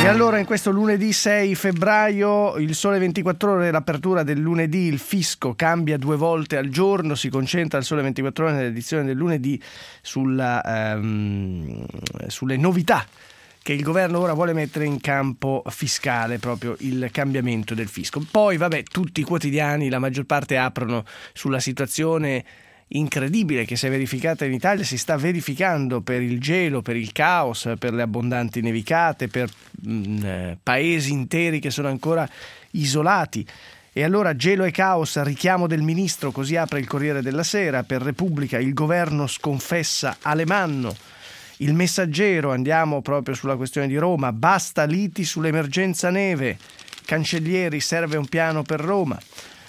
E allora in questo lunedì 6 febbraio, il Sole 24 Ore, l'apertura del lunedì, il fisco cambia 2 volte al giorno, si concentra il Sole 24 Ore nell'edizione del lunedì sulle novità che il governo ora vuole mettere in campo fiscale, proprio il cambiamento del fisco. Poi vabbè, tutti i quotidiani, la maggior parte aprono sulla situazione incredibile che si è verificata in Italia, si sta verificando per il gelo, per il caos, per le abbondanti nevicate, per paesi interi che sono ancora isolati. E allora gelo e caos, richiamo del ministro, così apre il Corriere della Sera. Per Repubblica, il governo sconfessa Alemanno. Il Messaggero, andiamo proprio sulla questione di Roma, basta liti sull'emergenza neve, Cancellieri, serve un piano per Roma.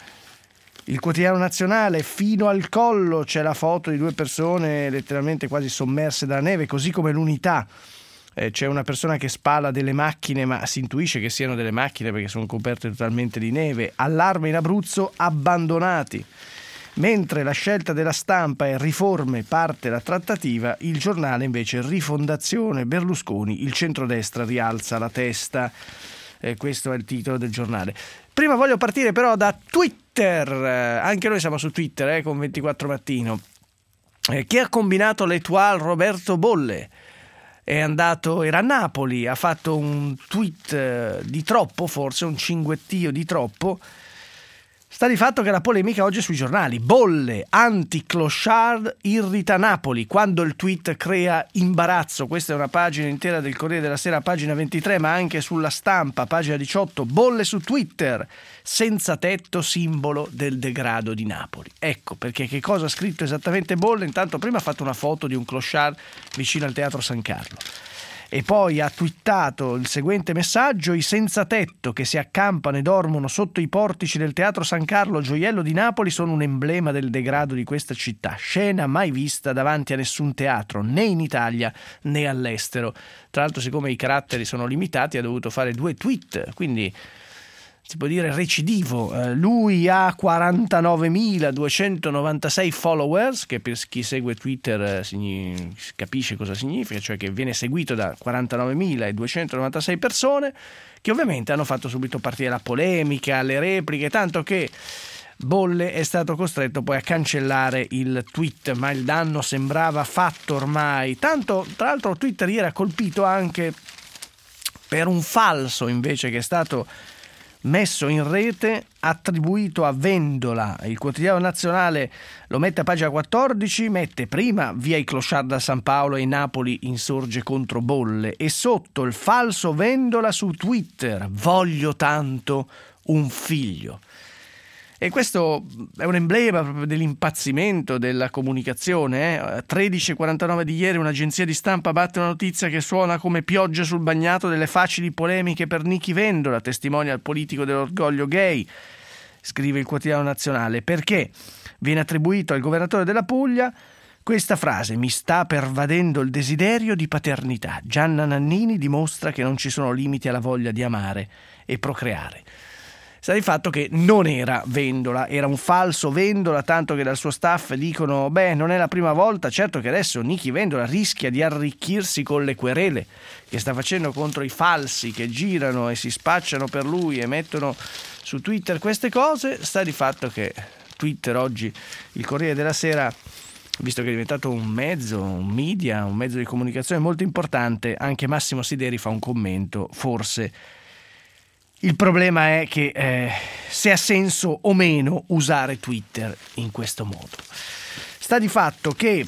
Il Quotidiano Nazionale, fino al collo, c'è la foto di 2 persone letteralmente quasi sommerse dalla neve, così come l'Unità. C'è una persona che spala delle macchine, ma si intuisce che siano delle macchine perché sono coperte totalmente di neve. Allarme in Abruzzo, abbandonati. Mentre la scelta della Stampa è riforme, parte la trattativa, il Giornale invece rifondazione Berlusconi, il centrodestra rialza la testa. Questo è il titolo del Giornale. Prima voglio partire però da Twitter, anche noi siamo su Twitter con 24 Mattino. Che ha combinato l'Etoile Roberto Bolle? Era a Napoli, ha fatto un tweet di troppo, forse un cinguettio di troppo. Sta di fatto che la polemica oggi è sui giornali. Bolle, anti-clochard, irrita Napoli. Quando il tweet crea imbarazzo. Questa è una pagina intera del Corriere della Sera, pagina 23, ma anche sulla Stampa, pagina 18. Bolle su Twitter. Senza tetto, simbolo del degrado di Napoli. Ecco perché che cosa ha scritto esattamente Bolle. Intanto prima ha fatto una foto di un clochard vicino al Teatro San Carlo. E poi ha twittato il seguente messaggio: i senza tetto che si accampano e dormono sotto i portici del Teatro San Carlo, gioiello di Napoli, sono un emblema del degrado di questa città, scena mai vista davanti a nessun teatro, né in Italia né all'estero. Tra l'altro, siccome i caratteri sono limitati, ha dovuto fare 2 tweet, quindi si può dire recidivo. Lui ha 49.296 followers, che per chi segue Twitter capisce cosa significa, cioè che viene seguito da 49.296 persone, che ovviamente hanno fatto subito partire la polemica, le repliche, tanto che Bolle è stato costretto poi a cancellare il tweet, ma il danno sembrava fatto ormai. Tanto, tra l'altro, Twitter ieri era colpito anche per un falso invece che è stato messo in rete, attribuito a Vendola. Il Quotidiano Nazionale lo mette a pagina 14, mette prima via i clochard da San Paolo e Napoli insorge contro Bolle, e sotto il falso Vendola su Twitter: voglio tanto un figlio. E questo è un emblema proprio dell'impazzimento della comunicazione. 13:49 di ieri un'agenzia di stampa batte una notizia che suona come pioggia sul bagnato delle facili polemiche per Nichi Vendola, testimonia il politico dell'orgoglio gay. Scrive il Quotidiano Nazionale, perché viene attribuito al governatore della Puglia questa frase: mi sta pervadendo il desiderio di paternità. Gianna Nannini dimostra che non ci sono limiti alla voglia di amare e procreare. Sta di fatto che non era Vendola, era un falso Vendola, tanto che dal suo staff dicono: non è la prima volta, certo che adesso Nichi Vendola rischia di arricchirsi con le querele che sta facendo contro i falsi che girano e si spacciano per lui e mettono su Twitter queste cose. Sta di fatto che Twitter oggi, il Corriere della Sera, visto che è diventato un mezzo, un media, un mezzo di comunicazione molto importante, anche Massimo Sideri fa un commento: forse il problema è che se ha senso o meno usare Twitter in questo modo. Sta di fatto che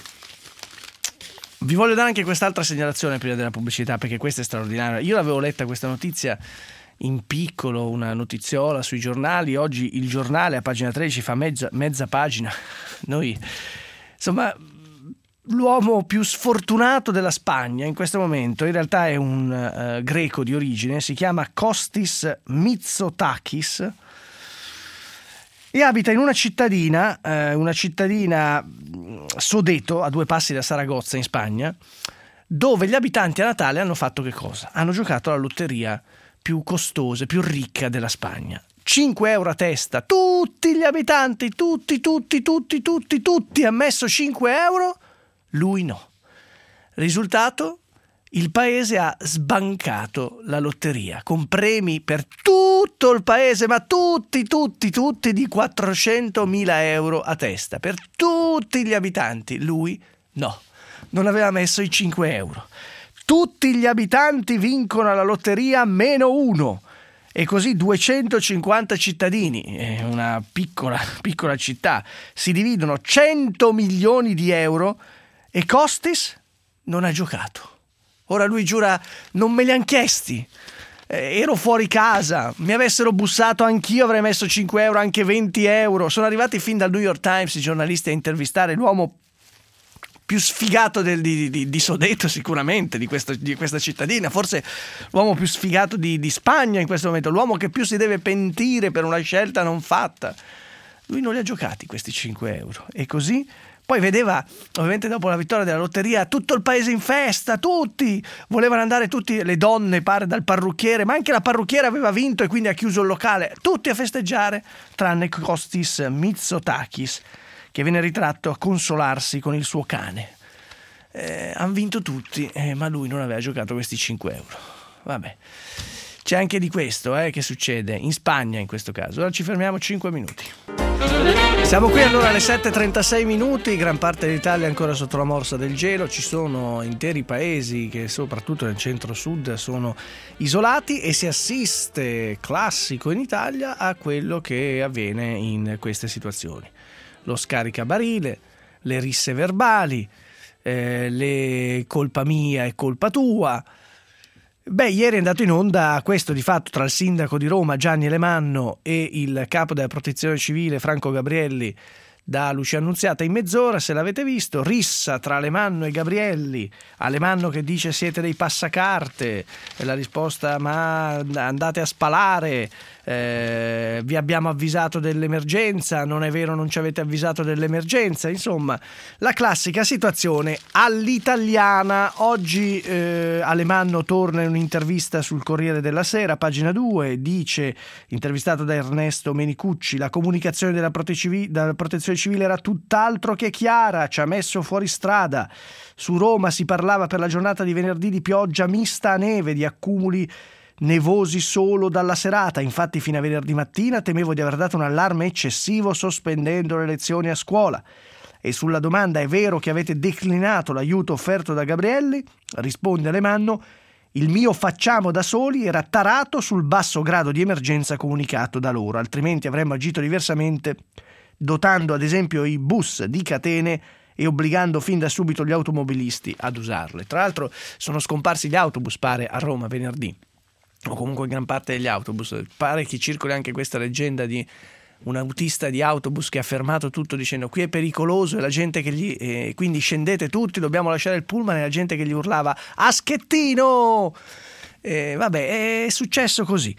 vi voglio dare anche quest'altra segnalazione prima della pubblicità, perché questa è straordinaria. Io l'avevo letta questa notizia in piccolo, una notiziola sui giornali. Oggi il Giornale a pagina 13 fa mezza pagina. Noi, insomma, l'uomo più sfortunato della Spagna in questo momento in realtà è un greco di origine, si chiama Kostis Mitsotakis e abita in una cittadina Sodeto, a 2 passi da Saragozza in Spagna, dove gli abitanti a Natale hanno fatto che cosa? Hanno giocato alla lotteria più costosa, più ricca della Spagna. 5 euro a testa, tutti gli abitanti, tutti hanno messo 5 euro. Lui no. Risultato? il paese ha sbancato la lotteria con premi per tutto il paese, ma tutti di 400.000 euro a testa, per tutti gli abitanti. Lui no, non aveva messo i 5 euro. Tutti gli abitanti vincono alla lotteria meno uno. E così 250 cittadini, una piccola città, si dividono 100 milioni di euro e Costis non ha giocato. Ora lui giura: non me li han chiesti, ero fuori casa, mi avessero bussato anch'io avrei messo 5 euro, anche 20 euro. Sono arrivati fin dal New York Times i giornalisti a intervistare l'uomo più sfigato di Sodeto, sicuramente, di questa cittadina, forse l'uomo più sfigato di Spagna in questo momento, l'uomo che più si deve pentire per una scelta non fatta. Lui non li ha giocati questi 5 euro e così poi vedeva, ovviamente dopo la vittoria della lotteria, tutto il paese in festa, tutti volevano andare, tutte le donne, pare, dal parrucchiere, ma anche la parrucchiera aveva vinto e quindi ha chiuso il locale, tutti a festeggiare, tranne Kostis Mitsotakis, che viene ritratto a consolarsi con il suo cane. Hanno vinto tutti, ma lui non aveva giocato questi 5 euro. Vabbè, c'è anche di questo che succede in Spagna in questo caso. Ora ci fermiamo 5 minuti. Siamo qui allora alle 7:36 minuti, gran parte dell'Italia è ancora sotto la morsa del gelo, ci sono interi paesi che soprattutto nel centro-sud sono isolati e si assiste, classico in Italia, a quello che avviene in queste situazioni. Lo scaricabarile, le risse verbali, le colpa mia e colpa tua. Ieri è andato in onda questo di fatto tra il sindaco di Roma Gianni Alemanno e il capo della protezione civile Franco Gabrielli da Lucia Annunziata in mezz'ora, se l'avete visto, rissa tra Alemanno e Gabrielli, Alemanno che dice siete dei passacarte, e la risposta ma andate a spalare, vi abbiamo avvisato dell'emergenza, non è vero, non ci avete avvisato dell'emergenza, insomma la classica situazione all'italiana. Oggi Alemanno torna in un'intervista sul Corriere della Sera, pagina 2, dice, intervistato da Ernesto Menicucci, la comunicazione della protezione civile era tutt'altro che chiara, ci ha messo fuori strada. Su Roma si parlava per la giornata di venerdì di pioggia mista a neve, di accumuli nevosi solo dalla serata, infatti fino a venerdì mattina temevo di aver dato un allarme eccessivo sospendendo le lezioni a scuola. E sulla domanda è vero che avete declinato l'aiuto offerto da Gabrielli, risponde Alemanno, il mio facciamo da soli era tarato sul basso grado di emergenza comunicato da loro, altrimenti avremmo agito diversamente, dotando ad esempio i bus di catene e obbligando fin da subito gli automobilisti ad usarle. Tra l'altro sono scomparsi gli autobus, pare, a Roma venerdì, o comunque gran parte degli autobus. Pare che circoli anche questa leggenda di un autista di autobus che ha fermato tutto dicendo qui è pericoloso e la gente che quindi scendete tutti, dobbiamo lasciare il pullman, e la gente che gli urlava Aschettino! Vabbè, è successo così.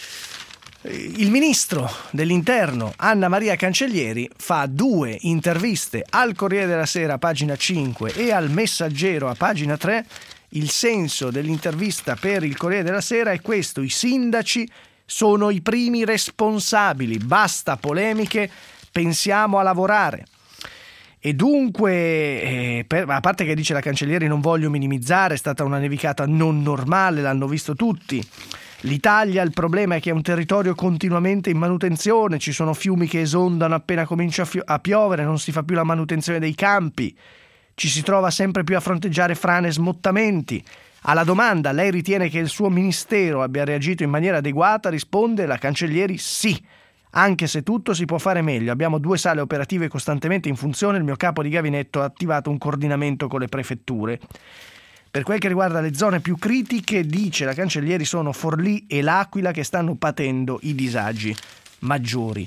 Il ministro dell'Interno Anna Maria Cancellieri fa 2 interviste al Corriere della Sera a pagina 5 e al Messaggero a pagina 3. Il senso dell'intervista per il Corriere della Sera è questo: i sindaci sono i primi responsabili, basta polemiche, pensiamo a lavorare. E dunque, a parte che dice la Cancellieri, non voglio minimizzare, è stata una nevicata non normale, l'hanno visto tutti. L'Italia, il problema è che è un territorio continuamente in manutenzione, ci sono fiumi che esondano appena comincia a piovere, non si fa più la manutenzione dei campi, ci si trova sempre più a fronteggiare frane e smottamenti. Alla domanda, lei ritiene che il suo ministero abbia reagito in maniera adeguata, risponde la Cancellieri sì, anche se tutto si può fare meglio. Abbiamo 2 sale operative costantemente in funzione, il mio capo di gabinetto ha attivato un coordinamento con le prefetture. Per quel che riguarda le zone più critiche, dice la Cancellieri, sono Forlì e L'Aquila che stanno patendo i disagi maggiori.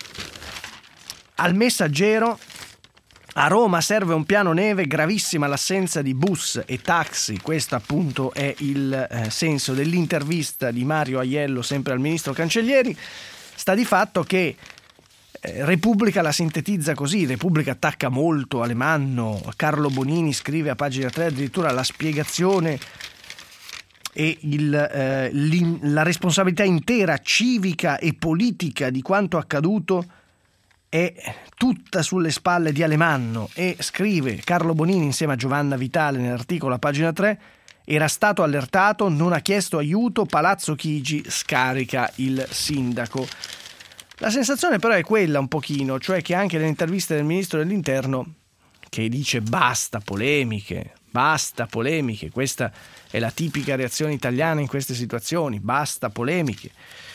Al Messaggero, a Roma serve un piano neve, gravissima l'assenza di bus e taxi. Questo appunto è il senso dell'intervista di Mario Aiello sempre al ministro Cancellieri. Sta di fatto che Repubblica la sintetizza così, Repubblica attacca molto Alemanno, Carlo Bonini scrive a pagina 3 addirittura la spiegazione e la responsabilità intera civica e politica di quanto accaduto è tutta sulle spalle di Alemanno, e scrive Carlo Bonini insieme a Giovanna Vitale nell'articolo a pagina 3: era stato allertato, non ha chiesto aiuto, Palazzo Chigi scarica il sindaco. La sensazione però è quella un pochino, cioè che anche nelle interviste del ministro dell'Interno, che dice basta polemiche, questa è la tipica reazione italiana in queste situazioni, basta polemiche,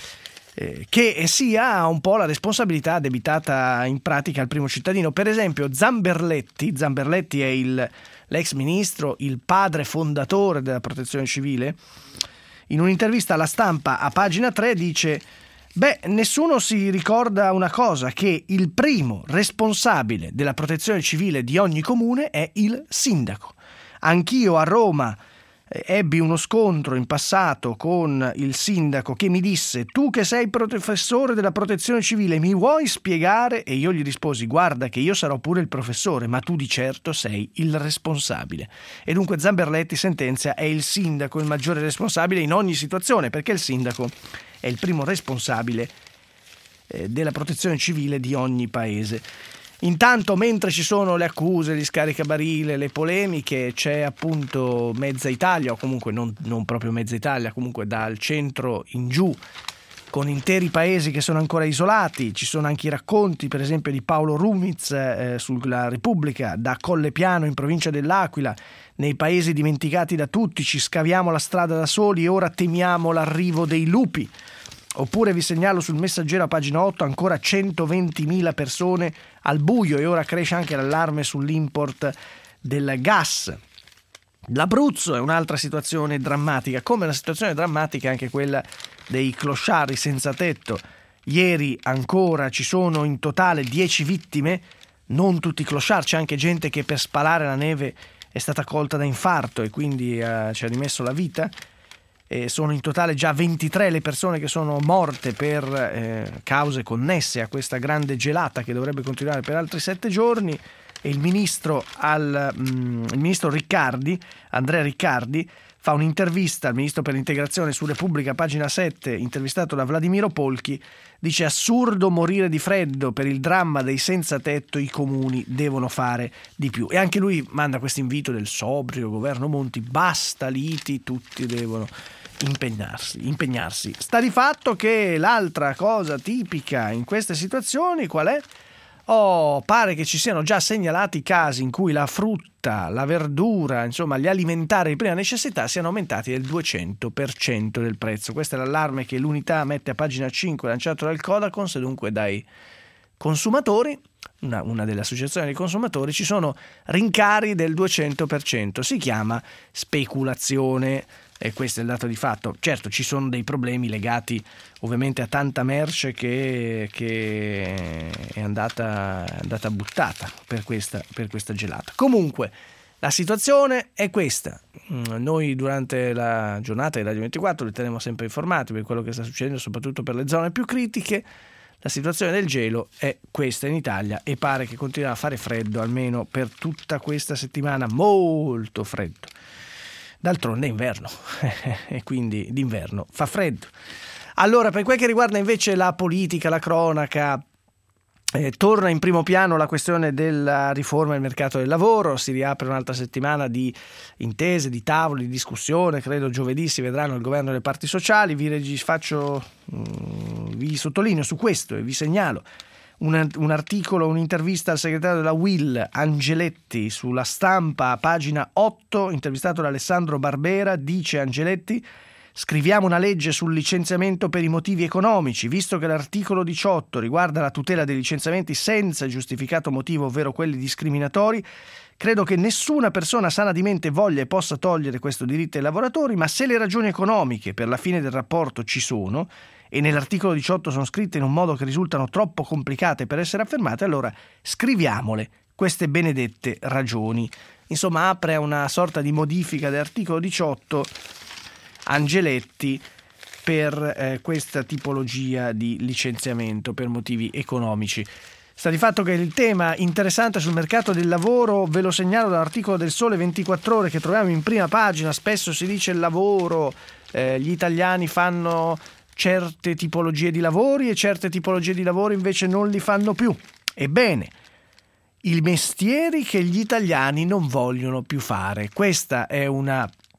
che sia un po' la responsabilità addebitata in pratica al primo cittadino. Per esempio Zamberletti è l'ex ministro, il padre fondatore della Protezione Civile, in un'intervista alla Stampa a pagina 3 dice: nessuno si ricorda una cosa, che il primo responsabile della protezione civile di ogni comune è il sindaco. Anch'io a Roma ebbi uno scontro in passato con il sindaco che mi disse: tu che sei professore della protezione civile, mi vuoi spiegare? E io gli risposi: guarda che io sarò pure il professore, ma tu di certo sei il responsabile. E dunque Zamberletti sentenzia: è il sindaco il maggiore responsabile in ogni situazione, perché il sindaco è il primo responsabile della protezione civile di ogni paese. Intanto, mentre ci sono le accuse, gli scaricabarile, le polemiche, c'è appunto mezza Italia, o comunque non proprio mezza Italia, comunque dal centro in giù, con interi paesi che sono ancora isolati. Ci sono anche i racconti, per esempio, di Paolo Rumiz sulla Repubblica, da Collepiano in provincia dell'Aquila: nei paesi dimenticati da tutti ci scaviamo la strada da soli e ora temiamo l'arrivo dei lupi. Oppure vi segnalo sul Messaggero a pagina 8 ancora 120.000 persone al buio, e ora cresce anche l'allarme sull'import del gas. L'Abruzzo è un'altra situazione drammatica, come una situazione drammatica anche quella dei clochard senza tetto. Ieri ancora ci sono in totale 10 vittime, non tutti clochard, c'è anche gente che per spalare la neve è stata colta da infarto e quindi ci ha rimesso la vita. Sono in totale già 23 le persone che sono morte per cause connesse a questa grande gelata che dovrebbe continuare per altri 7 giorni. E il ministro Riccardi, Andrea Riccardi, fa un'intervista al ministro per l'integrazione su Repubblica, pagina 7, intervistato da Vladimiro Polchi. Dice: assurdo morire di freddo, per il dramma dei senza tetto i comuni devono fare di più. E anche lui manda questo invito del sobrio governo Monti: basta liti, tutti devono impegnarsi. Sta di fatto che l'altra cosa tipica in queste situazioni qual è? Pare che ci siano già segnalati casi in cui la frutta, la verdura, insomma gli alimentari di prima necessità siano aumentati del 200% del prezzo. Questo è l'allarme che l'Unità mette a pagina 5, lanciato dal Codacons, e dunque dai consumatori, una delle associazioni dei consumatori. Ci sono rincari del 200%, si chiama speculazione. E questo è il dato di fatto. Certo, ci sono dei problemi legati ovviamente a tanta merce che è andata buttata per questa gelata. Comunque la situazione è questa. Noi durante la giornata di Radio 24 li teniamo sempre informati per quello che sta succedendo, soprattutto per le zone più critiche. La situazione del gelo è questa in Italia e pare che continuerà a fare freddo almeno per tutta questa settimana, molto freddo. D'altronde è inverno e quindi d'inverno fa freddo. Allora, per quel che riguarda invece la politica, la cronaca, torna in primo piano la questione della riforma del mercato del lavoro. Si riapre un'altra settimana di intese, di tavoli, di discussione. Credo giovedì si vedranno il governo delle parti sociali. Vi sottolineo su questo e vi segnalo un articolo, un'intervista al segretario della UIL Angeletti sulla Stampa, pagina 8, intervistato da Alessandro Barbera. Dice Angeletti: scriviamo una legge sul licenziamento per i motivi economici, visto che l'articolo 18 riguarda la tutela dei licenziamenti senza giustificato motivo, ovvero quelli discriminatori. Credo che nessuna persona sana di mente voglia e possa togliere questo diritto ai lavoratori, ma se le ragioni economiche per la fine del rapporto ci sono, e nell'articolo 18 sono scritte in un modo che risultano troppo complicate per essere affermate, allora scriviamole queste benedette ragioni. Insomma, apre a una sorta di modifica dell'articolo 18 Angeletti per questa tipologia di licenziamento per motivi economici. Sta di fatto che il tema interessante sul mercato del lavoro ve lo segnalo dall'articolo del Sole 24 Ore che troviamo in prima pagina. Spesso si dice il lavoro, gli italiani fanno certe tipologie di lavori e certe tipologie di lavoro invece non li fanno più. Ebbene, i mestieri che gli italiani non vogliono più fare. Questa è una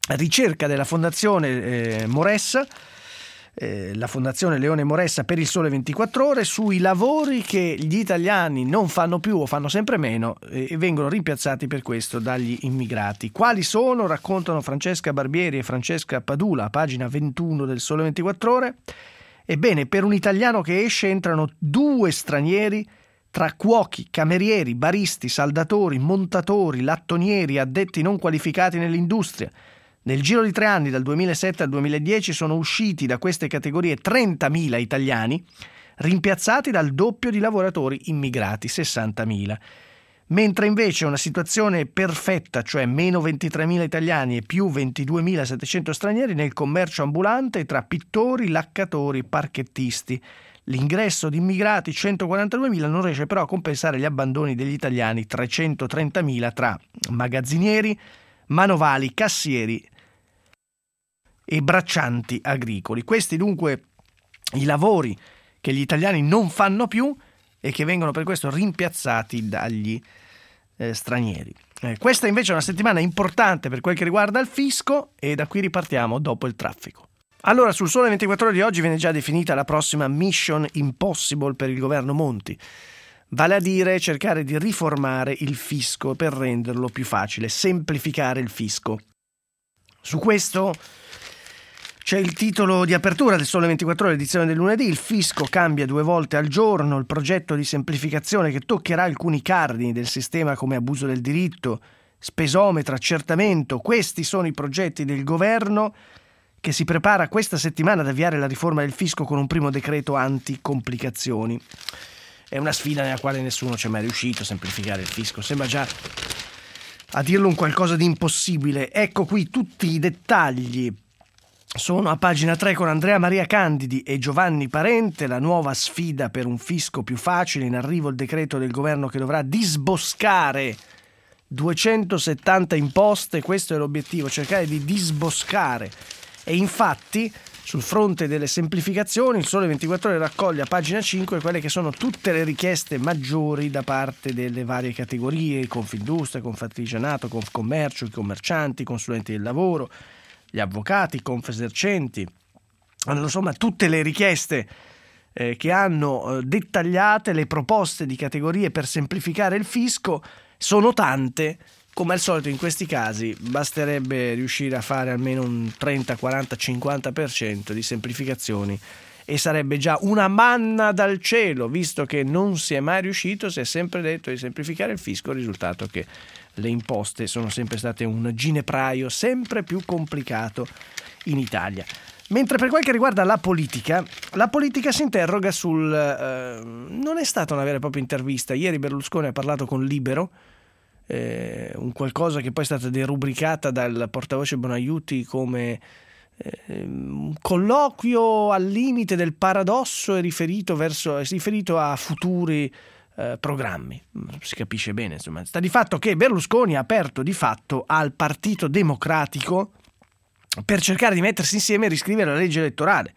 ricerca della Fondazione Moressa, la Fondazione Leone Moressa per il Sole 24 Ore, sui lavori che gli italiani non fanno più o fanno sempre meno e vengono rimpiazzati per questo dagli immigrati. Quali sono? Raccontano Francesca Barbieri e Francesca Padula, a pagina 21 del Sole 24 Ore. Ebbene, per un italiano che esce entrano 2 stranieri tra cuochi, camerieri, baristi, saldatori, montatori, lattonieri, addetti non qualificati nell'industria. Nel giro di 3 anni, dal 2007 al 2010, sono usciti da queste categorie 30.000 italiani, rimpiazzati dal doppio di lavoratori immigrati, 60.000. Mentre invece una situazione perfetta, cioè meno 23.000 italiani e più 22.700 stranieri nel commercio ambulante tra pittori, laccatori, parchettisti. L'ingresso di immigrati 142.000 non riesce però a compensare gli abbandoni degli italiani 330.000 tra magazzinieri, manovali, cassieri e braccianti agricoli. Questi dunque i lavori che gli italiani non fanno più e che vengono per questo rimpiazzati dagli stranieri. Questa invece è una settimana importante per quel che riguarda il fisco e da qui ripartiamo dopo il traffico. Allora, sul Sole 24 Ore di oggi viene già definita la prossima Mission Impossible per il governo Monti, vale a dire cercare di riformare il fisco per renderlo più facile, semplificare il fisco. Su questo c'è il titolo di apertura del Sole 24 Ore, edizione del lunedì: il fisco cambia 2 volte al giorno, il progetto di semplificazione che toccherà alcuni cardini del sistema come abuso del diritto, spesometro, accertamento. Questi sono i progetti del governo che si prepara questa settimana ad avviare la riforma del fisco con un primo decreto anti-complicazioni. È una sfida nella quale nessuno ci è mai riuscito, semplificare il fisco. Sembra già, a dirlo, un qualcosa di impossibile. Ecco qui tutti i dettagli. Sono a pagina 3 con Andrea Maria Candidi e Giovanni Parente. La nuova sfida per un fisco più facile. In arrivo il decreto del governo che dovrà disboscare 270 imposte. Questo è l'obiettivo, cercare di disboscare. E infatti, sul fronte delle semplificazioni, il Sole 24 Ore raccoglie a pagina 5 quelle che sono tutte le richieste maggiori da parte delle varie categorie: Confindustria, Confartigianato, Confcommercio, i commercianti, i consulenti del lavoro, gli avvocati, i confesercenti. Allora, insomma, tutte le richieste che hanno dettagliate le proposte di categorie per semplificare il fisco. Sono tante. Come al solito in questi casi basterebbe riuscire a fare almeno un 30, 40, 50% di semplificazioni e sarebbe già una manna dal cielo, visto che non si è mai riuscito, si è sempre detto di semplificare il fisco. Il risultato è che le imposte sono sempre state un ginepraio sempre più complicato in Italia. Mentre per quel che riguarda la politica si interroga sul... non è stata una vera e propria intervista. Ieri Berlusconi ha parlato con Libero, un qualcosa che poi è stata derubricata dal portavoce Bonaiuti come un colloquio al limite del paradosso e riferito a futuri programmi. Si capisce bene, insomma. Sta di fatto che Berlusconi ha aperto di fatto al Partito Democratico per cercare di mettersi insieme e riscrivere la legge elettorale.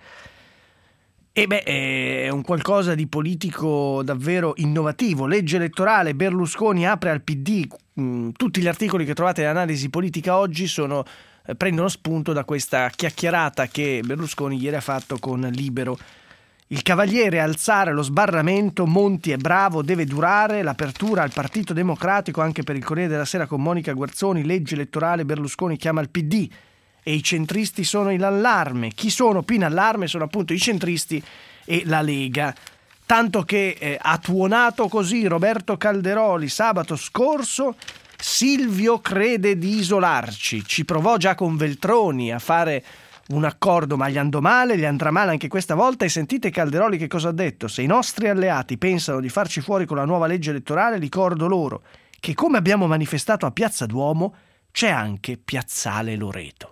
È un qualcosa di politico davvero innovativo. Legge elettorale, Berlusconi apre al PD. Tutti gli articoli che trovate in analisi politica oggi prendono spunto da questa chiacchierata che Berlusconi ieri ha fatto con Libero. Il Cavaliere: alzare lo sbarramento, Monti è bravo, deve durare. L'apertura al Partito Democratico anche per il Corriere della Sera con Monica Guerzoni. Legge elettorale, Berlusconi chiama il PD. E i centristi sono in allarme. Chi sono più in allarme? Sono appunto i centristi e la Lega. Tanto che ha tuonato così Roberto Calderoli sabato scorso: Silvio crede di isolarci. Ci provò già con Veltroni a fare un accordo, ma gli andò male, gli andrà male anche questa volta. E sentite Calderoli che cosa ha detto: se i nostri alleati pensano di farci fuori con la nuova legge elettorale, ricordo loro che, come abbiamo manifestato a Piazza Duomo, c'è anche Piazzale Loreto.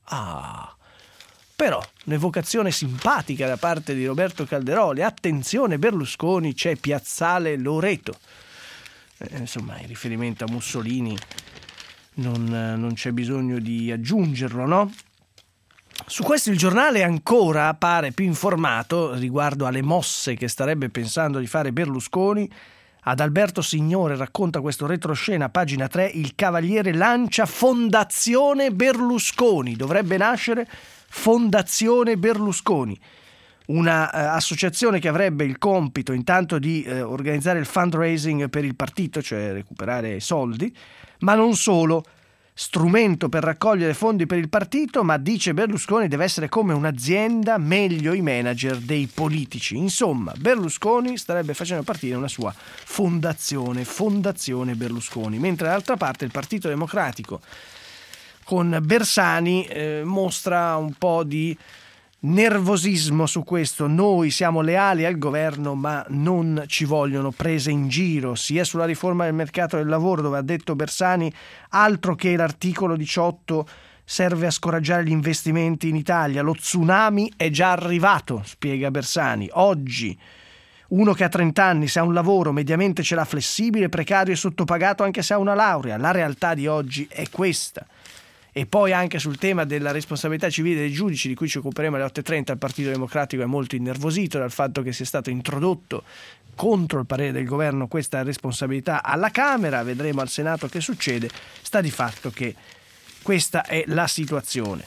Però un'evocazione simpatica da parte di Roberto Calderoli. Attenzione Berlusconi, c'è Piazzale Loreto. Insomma, il riferimento a Mussolini non c'è bisogno di aggiungerlo, no? Su questo il Giornale ancora pare più informato riguardo alle mosse che starebbe pensando di fare Berlusconi. Ad Alberto Signore racconta questo retroscena, pagina 3, il Cavaliere lancia Fondazione Berlusconi, dovrebbe nascere Fondazione Berlusconi, una associazione che avrebbe il compito intanto di organizzare il fundraising per il partito, cioè recuperare soldi, ma non solo, strumento per raccogliere fondi per il partito, ma dice Berlusconi deve essere come un'azienda, meglio i manager dei politici. Insomma, Berlusconi starebbe facendo partire una sua fondazione Berlusconi, mentre dall'altra parte il Partito Democratico con Bersani mostra un po' di nervosismo su questo. Noi siamo leali al governo, ma non ci vogliono prese in giro, sia sulla riforma del mercato del lavoro, dove ha detto Bersani altro che l'articolo 18 serve a scoraggiare gli investimenti in Italia, lo tsunami è già arrivato, spiega Bersani. Oggi uno che ha 30 anni, se ha un lavoro, mediamente ce l'ha flessibile, precario e sottopagato anche se ha una laurea. La realtà di oggi è questa. E poi anche sul tema della responsabilità civile dei giudici, di cui ci occuperemo alle 8.30, il Partito Democratico è molto innervosito dal fatto che sia stato introdotto contro il parere del governo questa responsabilità alla Camera. Vedremo al Senato che succede. Sta di fatto che questa è la situazione.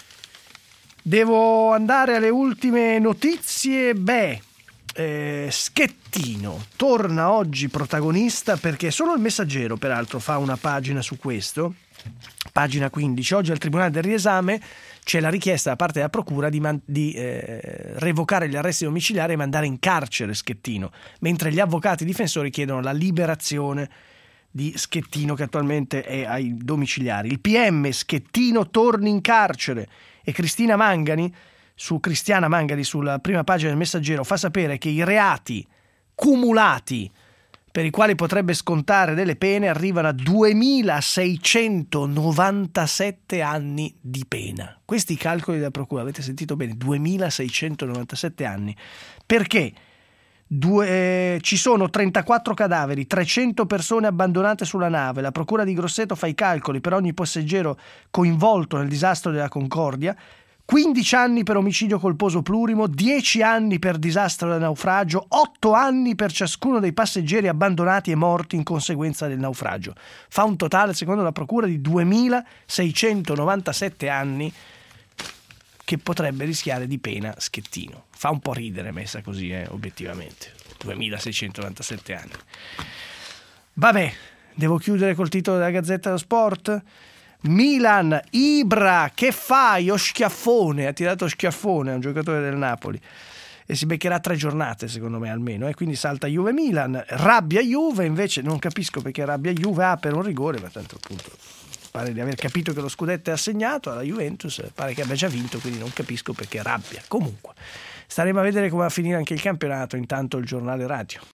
Devo andare alle ultime notizie. Schettino torna oggi protagonista, perché solo il Messaggero peraltro fa una pagina su questo. Pagina 15, oggi al Tribunale del Riesame c'è la richiesta da parte della Procura di revocare gli arresti domiciliari e mandare in carcere Schettino, mentre gli avvocati difensori chiedono la liberazione di Schettino, che attualmente è ai domiciliari. Il PM Schettino torni in carcere, e Cristiana Mangani, sulla prima pagina del Messaggero, fa sapere che i reati cumulati per i quali potrebbe scontare delle pene arrivano a 2.697 anni di pena. Questi i calcoli della Procura, avete sentito bene, 2.697 anni. Perché? Ci sono 34 cadaveri, 300 persone abbandonate sulla nave. La Procura di Grosseto fa i calcoli per ogni passeggero coinvolto nel disastro della Concordia. 15 anni per omicidio colposo plurimo, 10 anni per disastro da naufragio, 8 anni per ciascuno dei passeggeri abbandonati e morti in conseguenza del naufragio. Fa un totale, secondo la Procura, di 2.697 anni che potrebbe rischiare di pena Schettino. Fa un po' ridere messa così, obiettivamente. 2.697 anni. Vabbè, devo chiudere col titolo della Gazzetta dello Sport. Milan, Ibra, che fai? Ha tirato schiaffone a un giocatore del Napoli e si beccherà 3 giornate secondo me almeno, quindi salta Juve-Milan. Rabbia Juve, invece non capisco perché rabbia Juve, per un rigore, ma tanto appunto pare di aver capito che lo scudetto è assegnato alla Juventus, pare che abbia già vinto, quindi non capisco perché rabbia. Comunque staremo a vedere come va a finire anche il campionato. Intanto il giornale radio.